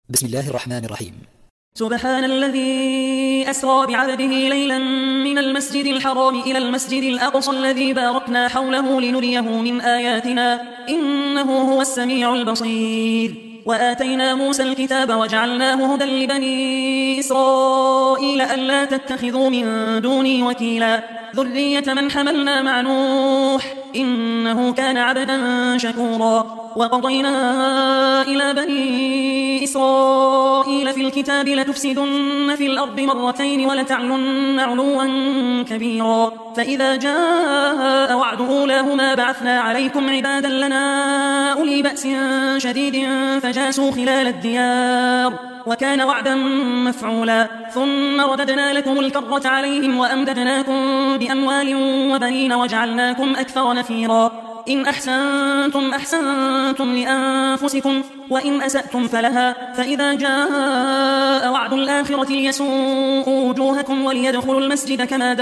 بسم الله الرحمن الرحيم. سبحان الذي أسرى بعبده ليلا من المسجد الحرام إلى المسجد الأقصى الذي باركنا حوله لنريه من آياتنا إنه هو السميع البصير. وآتينا موسى الكتاب وجعلناه هدى لبني إسرائيل ألا تتخذوا من دوني وكيلا ذرية من حملنا مع نوح إنه كان عبدا شكورا. وقضينا إلى بني إسرائيل في الكتاب لتفسدن في الأرض مرتين ولتعلن علوا كبيرا. فإذا جاء وعد أولاهما بعثنا عليكم عبادا لنا أولي بأس شديد فجاسوا خلال الديار وكان وعدا مفعولا. ثم رددنا لكم الكرة عليهم وأمددناكم بأموال وبنين وجعلناكم أكثر نفيرا. إن أحسنتم أحسنتم لأنفسكم وإن أسأتم فلها. فإذا جاء وعد الآخرة ليسوءوا وجوهكم وليدخلوا المسجد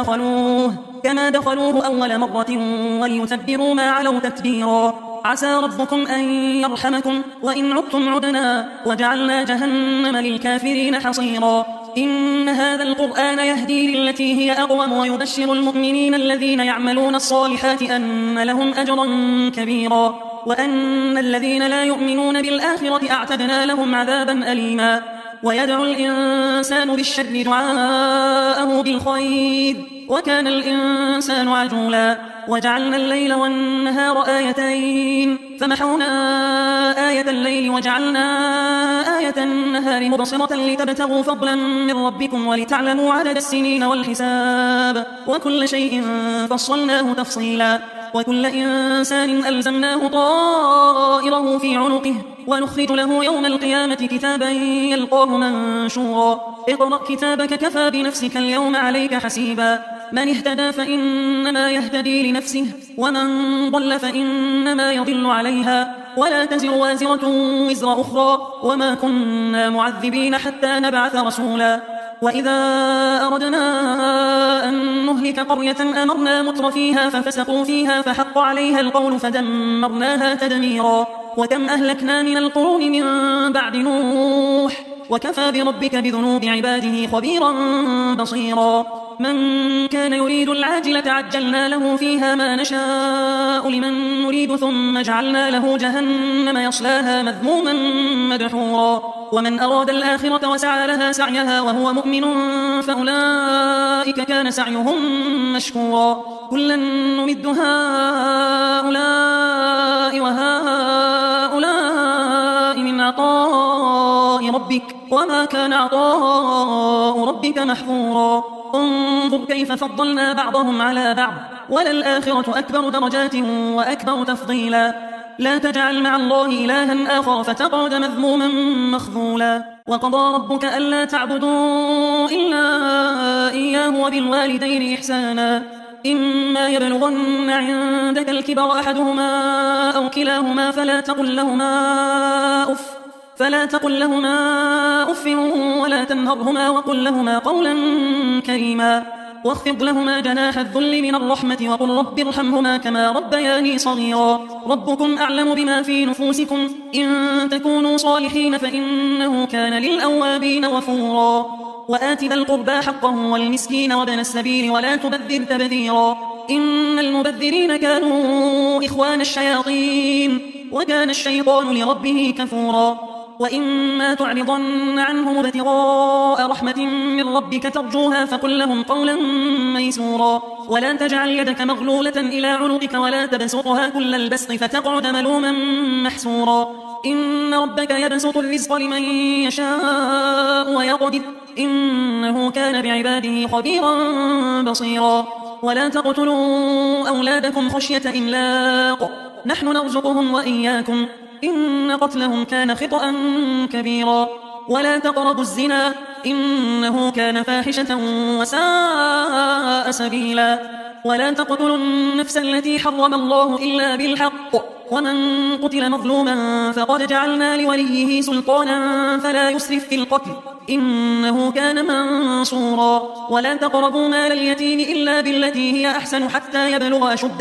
كما دخلوه أول مرة وليتبروا ما علوا تتبيرا. عسى ربكم أن يرحمكم وإن عدتم عدنا وجعلنا جهنم للكافرين حصيرا. إن هذا القرآن يهدي للتي هي أقوم ويبشر المؤمنين الذين يعملون الصالحات أن لهم أجرا كبيرا وأن الذين لا يؤمنون بالآخرة أعتدنا لهم عذابا أليما. ويدعو الإنسان بالشر دعاءه بالخير وكان الإنسان عجولا. وجعلنا الليل والنهار آيتين فمحونا آية الليل وجعلنا آية النهار مبصرة لتبتغوا فضلا من ربكم ولتعلموا عدد السنين والحساب وكل شيء فصلناه تفصيلا. وكل إنسان ألزمناه طائره في عنقه ونخرج له يوم القيامة كتابا يلقاه منشورا. اقرأ كتابك كفى بنفسك اليوم عليك حسيبا. من اهتدى فإنما يهتدي لنفسه ومن ضل فإنما يضل عليها ولا تزر وازرة وزر أخرى وما كنا معذبين حتى نبعث رسولا. وإذا أردنا أن نهلك قرية أمرنا متر فيها ففسقوا فيها فحق عليها القول فدمرناها تدميرا. وكم أهلكنا من القرون من بعد نوح وكفى بربك بذنوب عباده خبيرا بصيرا. من كان يريد العاجلة عجلنا له فيها ما نشاء لمن نريد ثم جعلنا له جهنم يصلاها مذموما مدحورا. ومن أراد الآخرة وسعى لها سعيها وهو مؤمن فأولئك كان سعيهم مشكورا. كلا نمد هؤلاء وهؤلاء من عطاء ربك وما كان عطاء ربك محظورا. انظر كيف فضلنا بعضهم على بعض وللآخرة أكبر درجات وأكبر تفضيلا. لا تجعل مع الله إلها آخر فتقعد مذموما مخذولا. وقضى ربك ألا تعبدوا إلا إياه وبالوالدين إحسانا. إما يبلغن عندك الكبر أحدهما أو كلاهما فلا تقل لهما أف ولا تنهرهما وقل لهما قولا كريما. واخفض لهما جناح الذل من الرحمة وقل رب ارحمهما كما ربياني صغيرا. ربكم أعلم بما في نفوسكم إن تكونوا صالحين فإنه كان للأوابين غفورا. وآت ذا القربى حقه والمسكين وابن السبيل ولا تبذر تبذيرا. إن المبذرين كانوا إخوان الشياطين وكان الشيطان لربه كفورا. وإما تعرضن عنهم ابتغاء رحمة من ربك ترجوها فقل لهم قولا ميسورا. ولا تجعل يدك مغلولة إلى عنقك ولا تبسطها كل البسط فتقعد ملوما محسورا. إن ربك يبسط الرزق لمن يشاء ويقدر إنه كان بعباده خبيرا بصيرا. ولا تقتلوا أولادكم خشية إملاق نحن نرزقهم وإياكم إن قتلهم كان خطأ كبيرا. ولا تقربوا الزنا إنه كان فاحشة وساء سبيلا. ولا تقتلوا النفس التي حرم الله إلا بالحق ومن قتل مظلوما فقد جعلنا لوليه سلطانا فلا يسرف في القتل إنه كان منصورا. ولا تقربوا مال اليتيم إلا بالتي هي أحسن حتى يبلغ أشده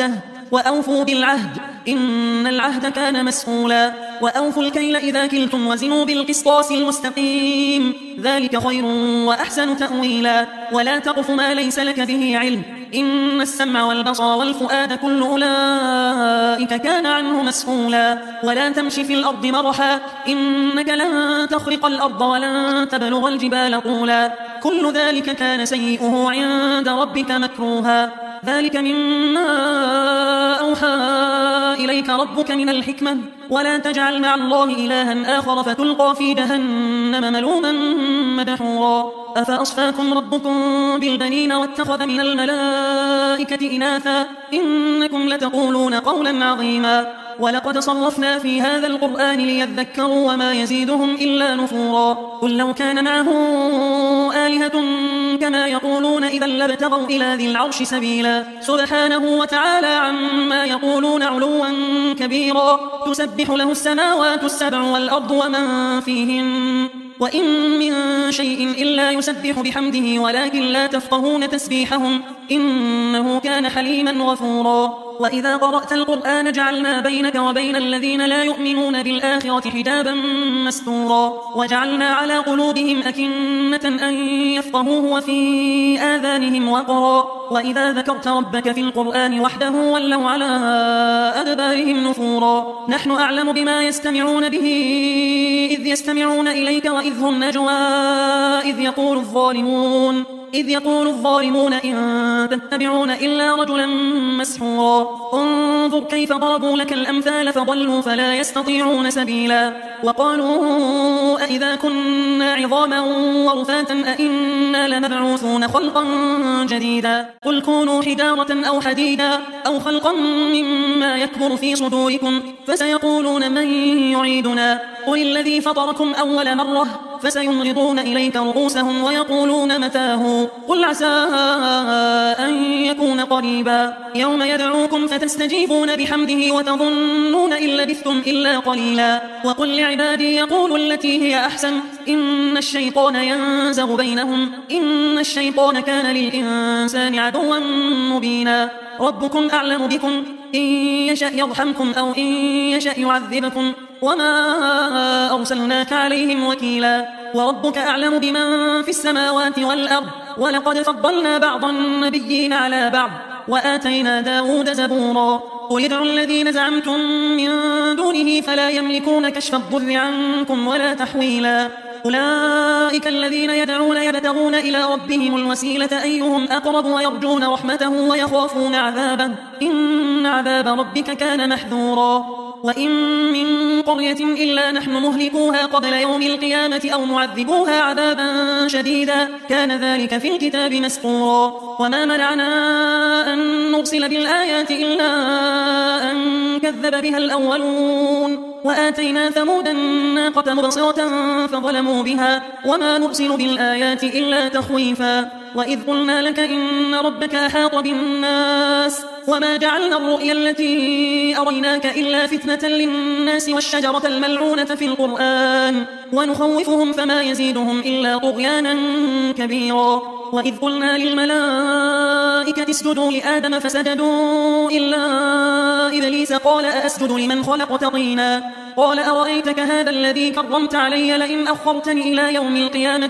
وأوفوا بالعهد إن العهد كان مسؤولا وأوفوا الكيل إذا كلتم وزنوا بالقسطاس المستقيم ذلك خير وأحسن تأويلا ولا تقف ما ليس لك به علم إن السمع والبصر والفؤاد كل أولئك كان عنه مسؤولا ولا تمش في الأرض مرحا إنك لن تخرق الأرض ولن تبلغ الجبال طولا كل ذلك كان سيئه عند ربك مكروها ذلك مما أوحى إليك ربك من الحكمة ولا تجعل مع الله إلها آخر فتلقى في جهنم ملوما مدحورا أفأصفاكم ربكم بالبنين واتخذ من الملائكة إناثا إنكم لتقولون قولا عظيما ولقد صرفنا في هذا القرآن ليذكروا وما يزيدهم إلا نفورا قل لو كان معه آلهة كما يقولون إذا لابتغوا إلى ذي العرش سبيلا سبحانه وتعالى عما يقولون علوا كبيرا تسبح له السماوات السبع والأرض ومن فيهن وإن من شيء إلا يسبح بحمده ولكن لا تفقهون تسبيحهم إنه كان حليما غفورا وإذا قرأت القرآن جعلنا بينك وبين الذين لا يؤمنون بالآخرة حجابا مستورا وجعلنا على قلوبهم أكنة أن يفقهوه وفي آذانهم وقرا وإذا ذكرت ربك في القرآن وحده ولوا على أدبارهم نفورا نحن أعلم بما يستمعون به إذ يستمعون إليك وإذ هم نجوى إذ يقول الظالمون إن تتبعون إلا رجلا مسحورا انظر كيف ضربوا لك الأمثال فضلوا فلا يستطيعون سبيلا وقالوا أئذا كنا عظاما ورفاتا أئنا لمبعوثون خلقا جديدا قل كونوا حجارة أو حديدا أو خلقا مما يكبر في صدوركم فسيقولون من يعيدنا قل الذي فطركم أول مرة فسينغضون إليك رؤوسهم ويقولون متاه قل عسى أن يكون قريبا يوم يدعوكم فتستجيبون بحمده وتظنون إن لبثتم إلا قليلا وقل لعبادي يقولوا التي هي أحسن إن الشيطان ينزغ بينهم إن الشيطان كان للإنسان عدوا مبينا ربكم أعلم بكم إن يشأ يرحمكم أو إن يشأ يعذبكم وما أرسلناك عليهم وكيلا وربك أعلم بمن في السماوات والأرض ولقد فضلنا بعض النبيين على بعض وآتينا داود زبورا قل ادعوا الذين زعمتم من دونه فلا يملكون كشف الضر عنكم ولا تحويلا أولئك الذين يدعون يبتغون إلى ربهم الوسيلة أيهم أقرب ويرجون رحمته ويخافون عذابه إن عذاب ربك كان محذورا وإن من قرية إلا نحن مهلكوها قبل يوم القيامة أو معذبوها عذابا شديدا كان ذلك في الكتاب مسطورا وما منعنا أن نرسل بالآيات إلا أن كذب بها الأولون وآتينا ثمود الناقة مبصرة فظلموا بها وما نرسل بالآيات إلا تخويفا وإذ قلنا لك إن ربك أحاط بالناس وما جعلنا الرؤيا التي أريناك إلا فتنة للناس والشجرة الملعونة في القرآن ونخوفهم فما يزيدهم إلا طغيانا كبيرا وإذ قلنا للملائكة اسجدوا لآدم فسجدوا إلا إبليس قال أأسجد لمن خلقت طينا قال أرأيتك هذا الذي كرمت علي لئن أخرتني إلى يوم القيامة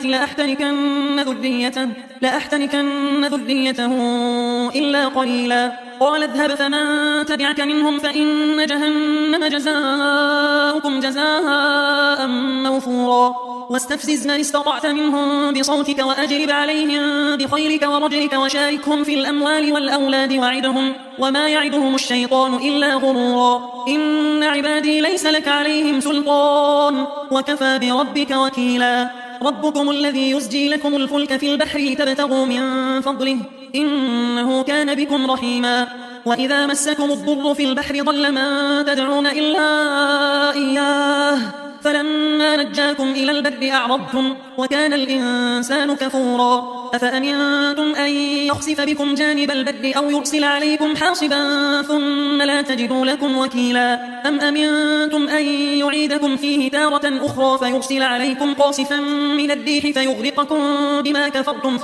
لأحتنكن ذريته إلا قليلا قال اذهب فمن تبعك منهم فإن جهنم جزاؤكم جزاء موفورا واستفزز من استطعت منهم بصوتك وأجلب عليهم بخيلك ورجلك وشاركهم في الأموال والأولاد وعدهم وما يعدهم الشيطان إلا غرورا إن عبادي ليس لك عليهم سلطان وكفى بربك وكيلا ربكم الذي يزجي لكم الفلك في البحر لتبتغوا من فضله إنه كان بكم رحيما وإذا مسكم الضر في البحر ضل من تدعون إلا إياه فلما نجاكم إلى البر أعرضتم وكان الإنسان كفورا أفأمنتم أن يخسف بكم جانب البر أو يرسل عليكم حاصبا ثم لا تجدوا لكم وكيلا أم أمنتم أن يعيدكم فيه تارة أخرى فيرسل عليكم قاصفا من الريح فيغرقكم بما كفرتم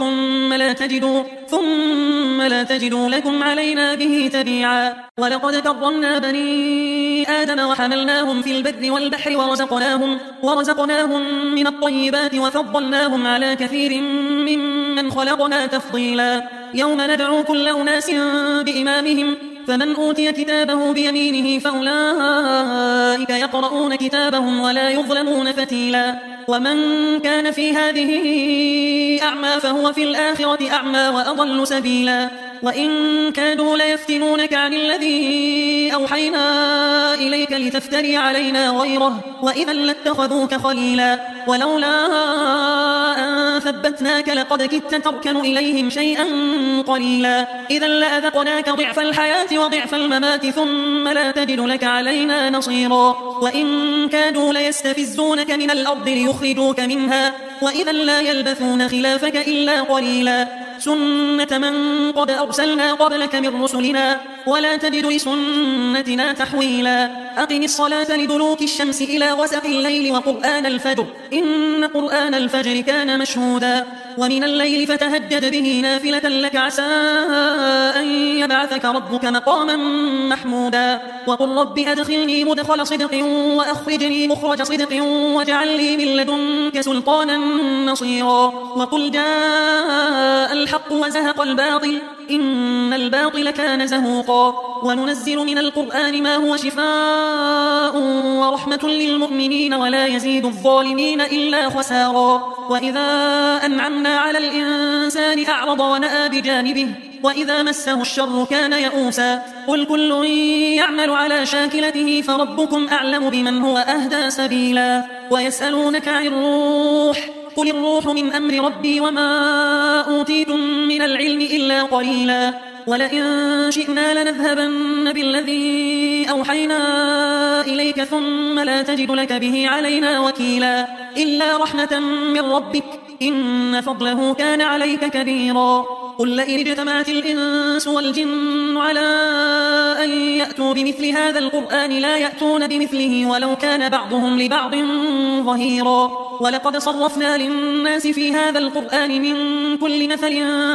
ثم لا تجدوا لكم علينا به تبيعا ولقد كرمنا بني آدم وحملناهم في البر والبحر ورزقناهم من الطيبات وفضلناهم على كثير ممن خلقنا تفضيلا يوم ندعو كل أناس بإمامهم فمن أوتي كتابه بيمينه فأولئك يقرؤون كتابهم ولا يظلمون فتيلا ومن كان في هذه أعمى فهو في الآخرة أعمى وأضل سبيلا وإن كادوا ليفتنونك عن الذي أوحينا إليك لتفتري علينا غيره وإذا لاتخذوك خليلا ولولا أن ثبتناك لقد كدت تركن إليهم شيئا قليلا إذا لأذقناك ضعف الحياة وضعف الممات ثم لا تجد لك علينا نصيرا وإن كادوا ليستفزونك من الأرض ليخرجوك منها وإذا لا يلبثون خلافك إلا قليلا سنة من قد أرسلنا قبلك من رسلنا ولا تجد لسنتنا تحويلا أقم الصلاة لدلوك الشمس إلى غسق الليل وقرآن الفجر إن قرآن الفجر كان مشهودا ومن الليل فتهجد به نافلة لك عسى أن يبعثك ربك مقاما محمودا وقل رب أدخلني مدخل صدق وأخرجني مخرج صدق واجعل لي من لدنك سلطانا نصيرا وقل جاء الحق وزهق الباطل إن الباطل كان زهوقا وننزل من القرآن ما هو شفاء ورحمة للمؤمنين ولا يزيد الظالمين إلا خسارا وإذا أنعمنا على الإنسان أعرض ونأى بجانبه وإذا مسه الشر كان يئوسا قل كل يعمل على شاكلته فربكم أعلم بمن هو أهدى سبيلا ويسألونك عن الروح قل الروح من أمر ربي وما أوتيتم من العلم إلا قليلا ولئن شئنا لنذهبن بالذي أوحينا إليك ثم لا تجد لك به علينا وكيلا إلا رحمة من ربك إن فضله كان عليك كبيرا قل لئن اجتمعت الإنس والجن على أن يأتوا بمثل هذا القرآن لا يأتون بمثله ولو كان بعضهم لبعض ظهيرا ولقد صرفنا للناس في هذا القرآن من كل مثل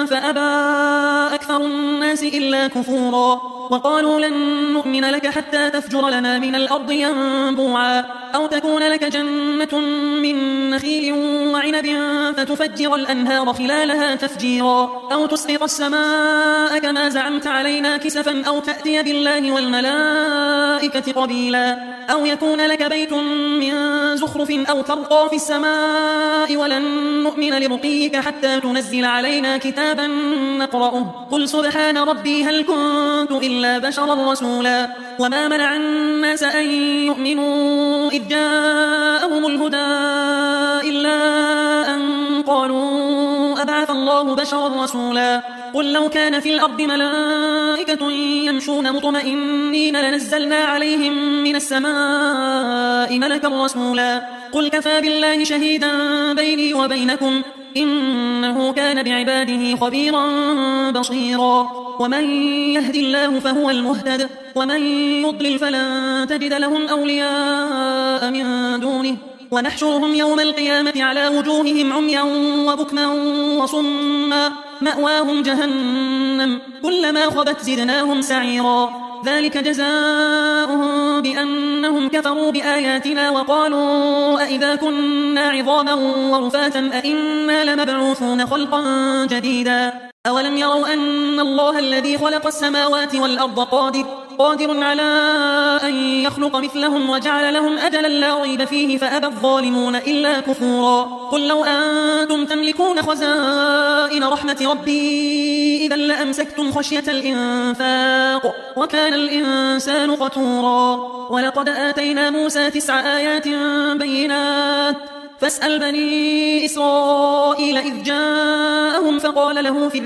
فأبى أكثر الناس إلا كفورا وقالوا لن نؤمن لك حتى تفجر لنا من الأرض ينبوعا أو تكون لك جنة من نخيل وعنب فتفجر الأنهار خلالها تفجيرا أو تسقط السماء كما زعمت علينا كسفا أو تأتي بالله والملائكة قبيلا أو يكون لك بيت من زخرف أو ترقى في السماء ولن نؤمن لرقيك حتى تنزل علينا كتابا نقرأه قل سبحان ربي هل كنت إلا بشرا رسولا وما منع الناس أن يؤمنوا إذ جاءهم الهدى إلا أن قالوا أبعث الله بشرا رسولا قل لو كان في الأرض ملائكة يمشون مطمئنين لنزلنا عليهم من السماء ملكا رسولا قل كفى بالله شهيدا بيني وبينكم إنه كان بعباده خبيرا بصيرا ومن يهد الله فهو المهتد ومن يضلل فلن تجد لهم أولياء من دونه ونحشرهم يوم القيامة على وجوههم عميا وبكما وصما مأواهم جهنم كلما خبت زدناهم سعيرا ذلك جزاؤهم بأنهم كفروا بآياتنا وقالوا أئذا كنا عظاما ورفاتا أئنا لمبعوثون خلقا جديدا أولم يروا أن الله الذي خلق السماوات والأرض قادر على أن يخلق مثلهم وجعل لهم أجلا لا ريب فيه فأبى الظالمون إلا كفورا قل لو أنتم تملكون خزائن رحمة ربي إذا لأمسكتم خشية الإنفاق وكان الإنسان قتورا ولقد آتينا موسى 9 آيات بينات فاسأل بني إسرائيل إذ جاءهم فقال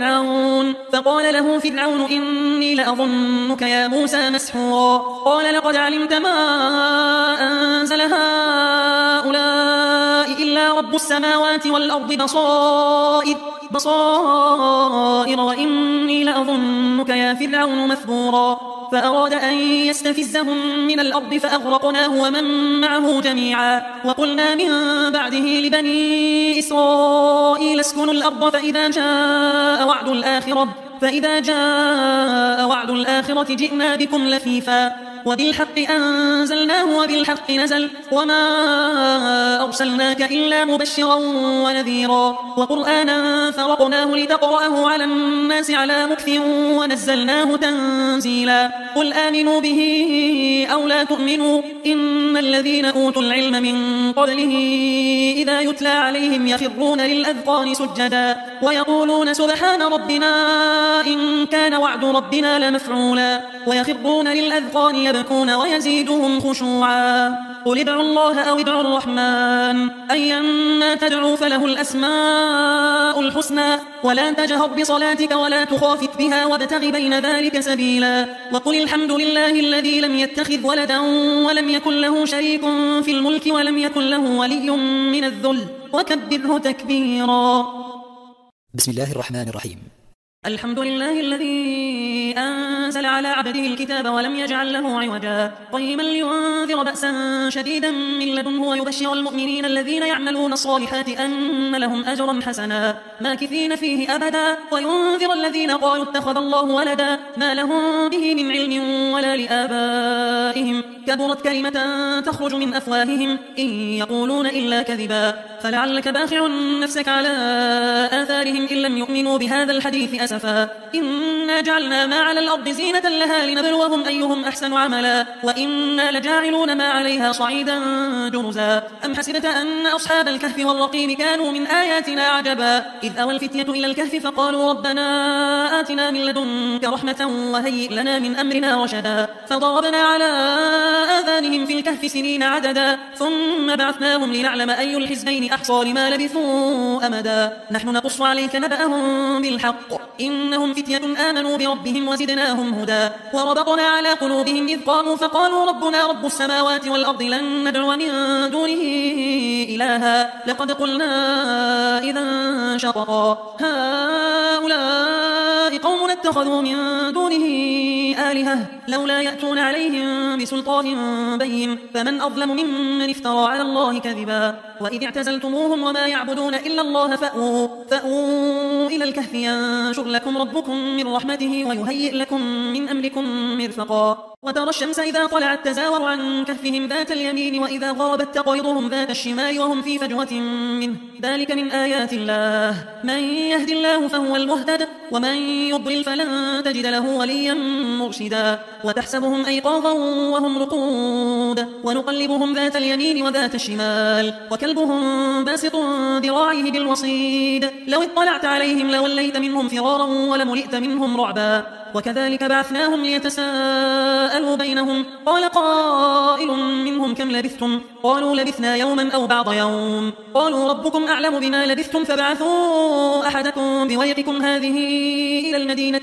له فرعون إني لأظنك يا موسى مسحورا قال لقد علمت ما أنزل هؤلاء إلا رب السماوات والأرض بصائر وإني لأظنك يا فرعون مثبورا فأراد أن يستفزهم من الأرض فأغرقناه ومن معه جميعا وقلنا من بعده لبني إسرائيل اسكنوا الأرض فإذا جاء وعد الآخرة جئنا بكم لفيفا وبالحق أنزلناه وبالحق نزل وما أرسلناك إلا مبشرا ونذيرا وقرآنا فرقناه لتقرأه على الناس على مكث ونزلناه تنزيلا قل آمنوا به أو لا تؤمنوا إن الذين أوتوا العلم من قبله إذا يتلى عليهم يخرون للأذقان سجدا ويقولون سبحان ربنا إن كان وعد ربنا لمفعولا ويخرون للأذقان يبكون ويزيدهم خشوعا قل ادعوا الله أو ادعوا الرحمن أيما تدعوا فله الأسماء الحسنى ولا تجهر بصلاتك ولا تخافت بها وابتغ بين ذلك سبيلا وقل الحمد لله الذي لم يتخذ ولدا ولم يكن له شريك في الملك ولم يكن له ولي من الذل وكبره تكبيرا. بسم الله الرحمن الرحيم. الحمد لله الذي أنزل على عبده الكتاب ولم يجعل له عوجا قيما لينذر بأسا شديدا من لدنه ويبشر المؤمنين الذين يعملون الصالحات أن لهم أجرا حسنا ماكثين فيه أبدا وينذر الذين قالوا اتخذ الله ولدا ما لهم به من علم ولا لآبائهم كبرت كلمة تخرج من أفواههم إن يقولون إلا كذبا فلعلك باخع نفسك على آثارهم إن لم يؤمنوا بهذا الحديث أسفا إنا جعلنا ما على الأرض زينة لها لنبلوهم أيهم أحسن عملا وإنا لجاعلون ما عليها صعيدا جرزا أم حسبت أن أصحاب الكهف والرقيم كانوا من آياتنا عجبا إذ أوى الفتية إلى الكهف فقالوا ربنا آتنا من لدنك رحمة وهيئ لنا من أمرنا رشدا فضربنا على آذانهم في الكهف سنين عددا ثم بعثناهم لنعلم أي الحزبين أحصى لما لبثوا أمدا نحن نقص عليك نبأهم بالحق إنهم فتية آمنوا بربهم وزدناهم هدى وربطنا على قلوبهم إذ قاموا فقالوا ربنا رب السماوات والأرض لن ندعو من دونه إلها لقد قلنا إذا شططا هؤلاء قوم اتخذوا من دونه آلهة لولا يأتون عليهم بسلطان بين فمن أظلم ممن افترى على الله كذبا وإذ اعتزلتموهم وما يعبدون إلا الله فأووا إلى الكهف ينشر لكم ربكم من رحمته ويهيئ لكم من أمركم مرفقا وترى الشمس إذا طلعت تزاور عن كهفهم ذات اليمين وإذا غربت تقرضهم ذات الشمال وهم في فجوة منه ذلك من آيات الله من يهد الله فهو المهتد ومن يضلل فلن تجد له وليا مرشدا وتحسبهم أيقاظا وهم رقود ونقلبهم ذات اليمين وذات الشمال وكلبهم باسط ذراعيه بالوصيد لو اطلعت عليهم لوليت منهم فرارا ولملئت منهم رعبا وكذلك بعثناهم ليتساءلوا بينهم قال قائل منهم كم لبثتم قالوا لبثنا يوما أو بعض يوم قالوا ربكم أعلم بما لبثتم فبعثوا أحدكم بورقكم هذه إلى المدينة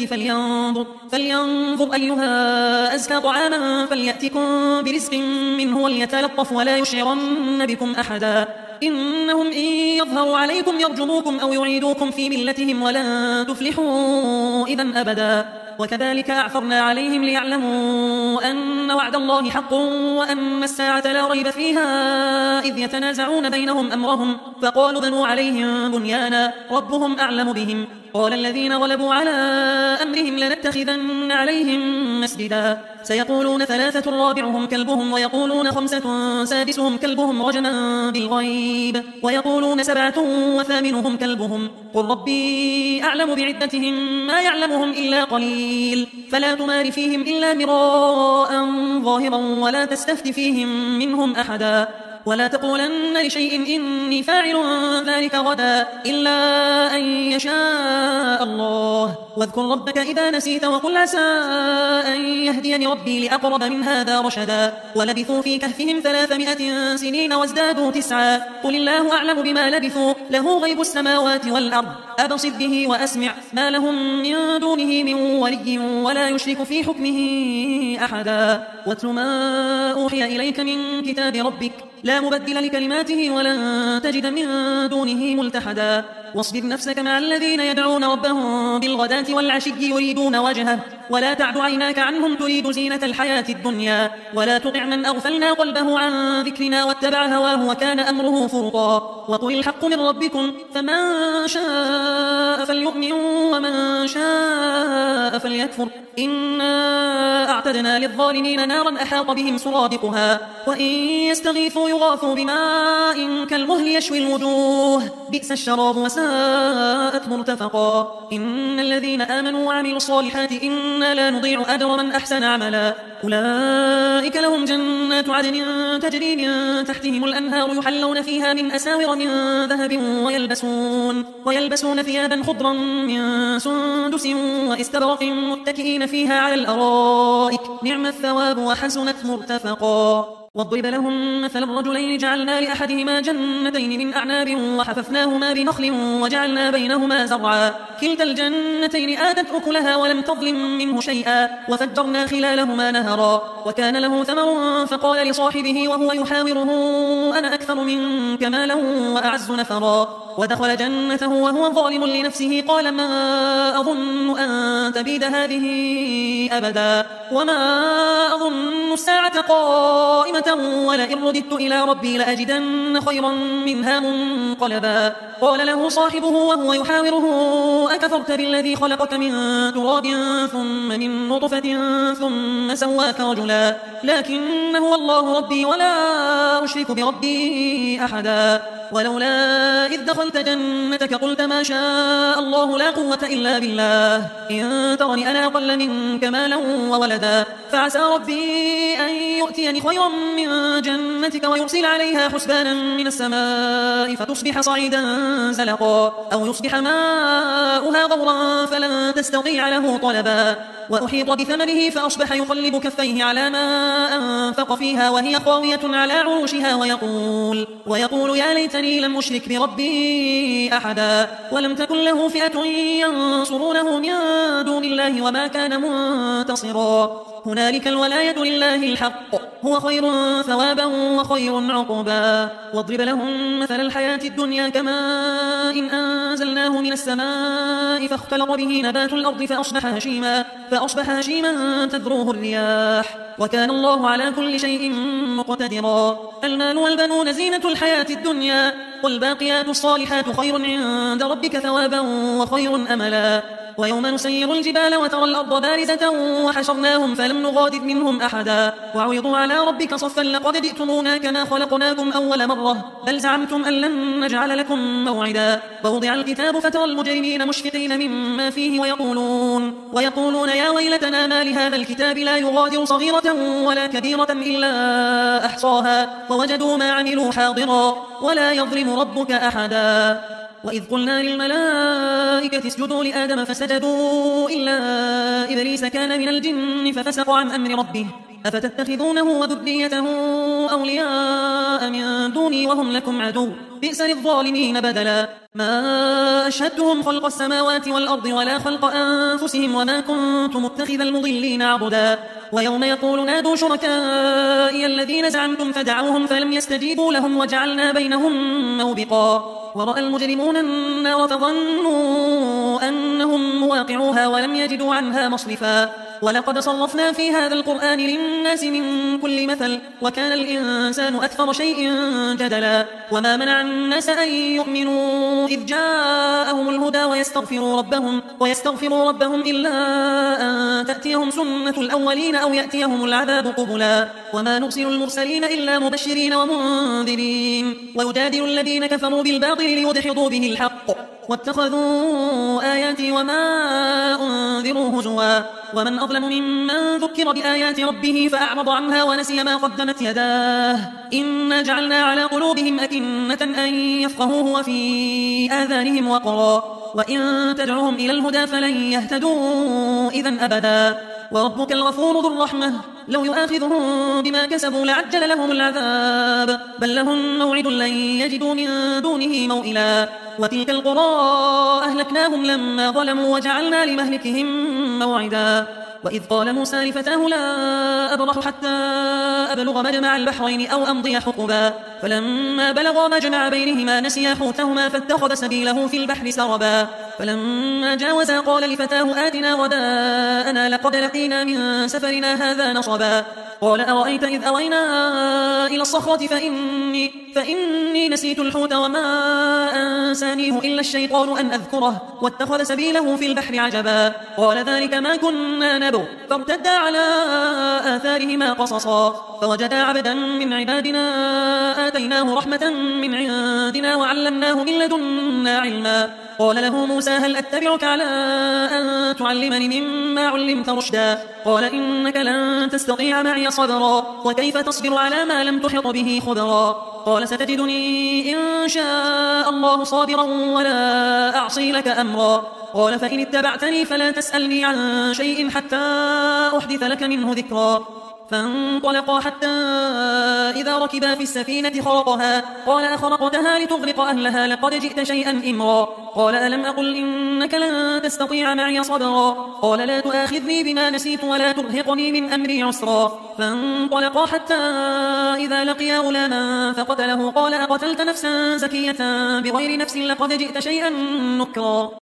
فلينظر أيها أزكى طعاما فليأتكم برزق منه وليتلطف ولا يشعرن بكم أحدا إنهم إن يظهروا عليكم يرجموكم أو يعيدوكم في ملتهم ولن تفلحوا إذا أبدا وكذلك أعثرنا عليهم ليعلموا أن وعد الله حق وأن الساعة لا ريب فيها إذ يتنازعون بينهم أمرهم فقالوا بنوا عليهم بنيانا ربهم أعلم بهم قال الذين غلبوا على أمرهم لنتخذن عليهم مسجدا سيقولون 3 رابعهم كلبهم ويقولون 5 سادسهم كلبهم رجما بالغيب ويقولون 7 وثامنهم كلبهم قل ربي أعلم بعدتهم ما يعلمهم إلا قليل فلا تمار فيهم إلا مراء ظاهرا ولا تستفت فيهم منهم أحدا ولا تقولن لشيء إني فاعل ذلك غدا إلا أن يشاء الله واذكر ربك إذا نسيت وقل عسى أن يهديني ربي لأقرب من هذا رشدا ولبثوا في كهفهم 300 سنين وازدادوا 9 قل الله أعلم بما لبثوا له غيب السماوات والأرض أبصر به وأسمع ما لهم من دونه من ولي ولا يشرك في حكمه أحدا واتل ما أوحي إليك من كتاب ربك لا مبدل لكلماته ولن تجد من دونه ملتحدا واصبر نفسك مع الذين يدعون ربهم بالغداة والعشي يريدون وجهه ولا تعد عيناك عنهم تريد زينة الحياة الدنيا ولا تطع من أغفلنا قلبه عن ذكرنا واتبع هواه وكان أمره فرطا وقل الحق من ربكم فمن شاء فليؤمن ومن شاء فليكفر إنا أعتدنا للظالمين نارا أحاط بهم سرادقها وإن يستغيثوا يغاثوا بماء كالمهل يشوي الوجوه بئس الشراب وساءت مرتفقا إن الذين آمنوا وعملوا الصالحات إنا لا نضيع أجر من أحسن عملا أولئك لهم جنات عدن تجري من تحتهم الأنهار يحلون فيها من أساور من ذهب ويلبسون ثيابا خضرا من سندس واستبرق متكئين فيها على الأرائك نعم الثواب وحسنت مرتفقا واضرب لهم مثل الرجلين جعلنا لأحدهما جنتين من أعناب وحففناهما بنخل وجعلنا بينهما زرعا كلتا الجنتين آتت أكلها ولم تظلم منه شيئا وفجرنا خلالهما نهرا وكان له ثمر فقال لصاحبه وهو يحاوره أنا أكثر منك مالا وأعز نفرا ودخل جنته وهو ظالم لنفسه قال ما أظن أن تبيد هذه أبدا وما أظن الساعة قائمة ولئن رددت إلى ربي لأجدن خيرا منها منقلبا قال له صاحبه وهو يحاوره أكفرت بالذي خلقك من تراب ثم من نطفة ثم سواك رجلا لكن هو الله ربي ولا أشرك بربي أحدا ولولا إذ دخلت جنتك قلت ما شاء الله لا قوة إلا بالله إن ترني أنا أقل منك مالا وولدا فعسى ربي أن يؤتيني خيرا من جنتك ويرسل عليها حسبانا من السماء فتصبح صعيدا زلقا أو يصبح ماؤها غورا فلن تستطيع له طلبا وأحيط بثمره فأصبح يقلب كفيه على ما أنفق فيها وهي خاوية على عروشها ويقول يا ليتني لم أشرك بربي أحدا ولم تكن له فئة ينصرونه من دون الله وما كان منتصرا هنالك الولاية لله الحق هو خير ثوابا وخير عقبا واضرب لهم مثل الحياة الدنيا كماء إن أنزلناه من السماء فاختلط به نبات الأرض فأصبح هشيما تذروه الرياح وكان الله على كل شيء مقتدرا المال والبنون زينة الحياة الدنيا والباقيات الصالحات خير عند ربك ثوابا وخير أملا ويوم نسير الجبال وترى الأرض بارزة وحشرناهم فلم نغادر منهم أحدا وعرضوا على ربك صفا لقد جئتمونا كما خلقناكم أول مرة بل زعمتم أن لن نجعل لكم موعدا ووضع الكتاب فترى المجرمين مشفقين مما فيه ويقولون يا ويلتنا ما لهذا الكتاب لا يغادر صغيرة ولا كبيرة إلا أحصاها ووجدوا ما عملوا حاضرا ولا يظلم ربك أحدا وإذ قلنا للملائكة اسجدوا لآدم فسجدوا إلا إبليس كان من الجن ففسق عن أمر ربه أفتتخذونه وذريته أولياء من دوني وهم لكم عدو بئس للظالمين بدلا ما أشهدتهم خلق السماوات والأرض ولا خلق أنفسهم وما كنت متخذ المضلين عبدا ويوم يقول نادوا شركائي الذين زعمتم فدعوهم فلم يستجيبوا لهم وجعلنا بينهم موبقا ورأى المجرمون النار فظنوا أنهم مواقعوها ولم يجدوا عنها مصرفا ولقد صرفنا في هذا القرآن للناس من كل مثل وكان الإنسان أكثر شيء جدلا وما منع الناس أن يؤمنوا إذ جاءهم الهدى ويستغفروا ربهم إلا أن تأتيهم سنة الأولين أو يأتيهم العذاب قبلا وما نرسل المرسلين إلا مبشرين ومنذرين ويجادل الذين كفروا بالباطل ليدحضوا به الحق واتخذوا آياتي وما أنذروا هزوا ومن أظلم ممن ذكر بآيات ربه فأعرض عنها ونسي ما قدمت يداه إنا جعلنا على قلوبهم أكنة أن يفقهوه وفي آذانهم وقرا وإن تدعوهم إلى الهدى فلن يهتدوا إذن أبدا وربك الغفور ذو الرحمة لو يؤاخذهم بما كسبوا لعجل لهم العذاب بل لهم موعد لن يجدوا من دونه موئلا وتلك القرى أهلكناهم لما ظلموا وجعلنا لمهلكهم موعدا وإذ قال موسى لفتاه لا أبرح حتى أبلغ مجمع البحرين أو أمضي حقبا فلما بلغا مجمع بينهما نسيا حوتهما فاتخذ سبيله في البحر سربا فلما جاوزا قال لفتاه آتنا غداءنا لقد لقينا من سفرنا هذا نصبا قال أرأيت إذ أوينا إلى الصخرة فإني نسيت الحوت وما أنسانيه إلا الشيطان أن أذكره واتخذ سبيله في البحر عجبا قال ذلك ما كنا نبغ فارتدا على آثارهما قصصا فوجدا عبدا من عبادنا آتيناه رحمة من عندنا وعلمناه من لدنا علما قال له موسى هل أتبعك على أن تعلمني مما علمت رشدا قال إنك لن تستطيع معي صبرا وكيف تصبر على ما لم تحط به خبرا قال ستجدني إن شاء الله صابرا ولا أعصي لك أمرا قال فإن اتبعتني فلا تسألني عن شيء حتى أحدث لك منه ذكرا فانطلقا حتى إذا ركبا في السفينة خرقها قال أخرقتها لتغرق أهلها لقد جئت شيئا إمرا قال ألم أقل إنك لن تستطيع معي صبرا قال لا تؤاخذني بما نسيت ولا ترهقني من أمري عسرا فانطلقا حتى إذا لقيا غلاما فقتله قال أقتلت نفسا زكية بغير نفس لقد جئت شيئا نكرا